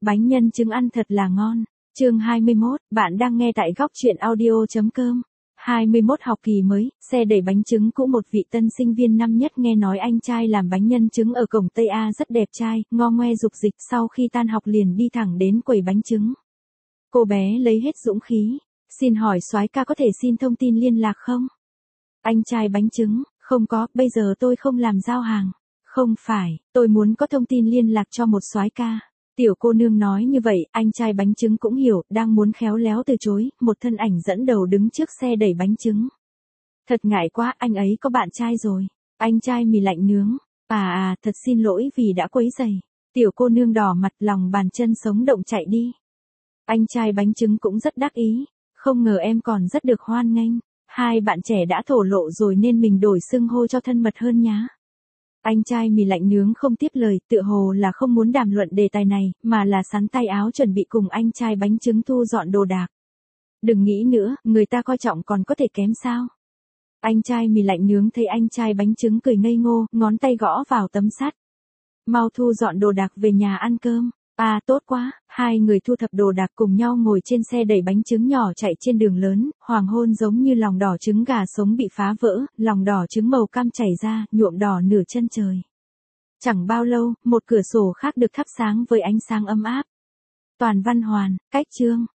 Bánh nhân trứng ăn thật là ngon. Chương 21, bạn đang nghe tại góc truyện audio.com. 21 học kỳ mới, xe đẩy bánh trứng cũ. Một vị tân sinh viên năm nhất nghe nói anh trai làm bánh nhân trứng ở cổng Tây A rất đẹp trai, ngo ngoe dục dịch, sau khi tan học liền đi thẳng đến quầy bánh trứng. Cô bé lấy hết dũng khí, xin hỏi soái ca có thể xin thông tin liên lạc không? Anh trai bánh trứng, không có, bây giờ tôi không làm giao hàng. Không phải, tôi muốn có thông tin liên lạc cho một soái ca. Tiểu cô nương nói như vậy, anh trai bánh trứng cũng hiểu, đang muốn khéo léo từ chối, một thân ảnh dẫn đầu đứng trước xe đẩy bánh trứng. Thật ngại quá, anh ấy có bạn trai rồi. Anh trai mì lạnh nướng. Thật xin lỗi vì đã quấy rầy. Tiểu cô nương đỏ mặt, lòng bàn chân sống động chạy đi. Anh trai bánh trứng cũng rất đắc ý. Không ngờ em còn rất được hoan nghênh. Hai bạn trẻ đã thổ lộ rồi nên mình đổi xưng hô cho thân mật hơn nhá. Anh trai mì lạnh nướng không tiếp lời, tựa hồ là không muốn đàm luận đề tài này, mà là sắn tay áo chuẩn bị cùng anh trai bánh trứng thu dọn đồ đạc. Đừng nghĩ nữa, người ta coi trọng còn có thể kém sao? Anh trai mì lạnh nướng thấy anh trai bánh trứng cười ngây ngô, ngón tay gõ vào tấm sắt. Mau thu dọn đồ đạc về nhà ăn cơm. Tốt quá, hai người thu thập đồ đạc cùng nhau ngồi trên xe đẩy bánh trứng nhỏ chạy trên đường lớn, hoàng hôn giống như lòng đỏ trứng gà sống bị phá vỡ, lòng đỏ trứng màu cam chảy ra, nhuộm đỏ nửa chân trời. Chẳng bao lâu, một cửa sổ khác được thắp sáng với ánh sáng ấm áp. Toàn văn hoàn, cách chương.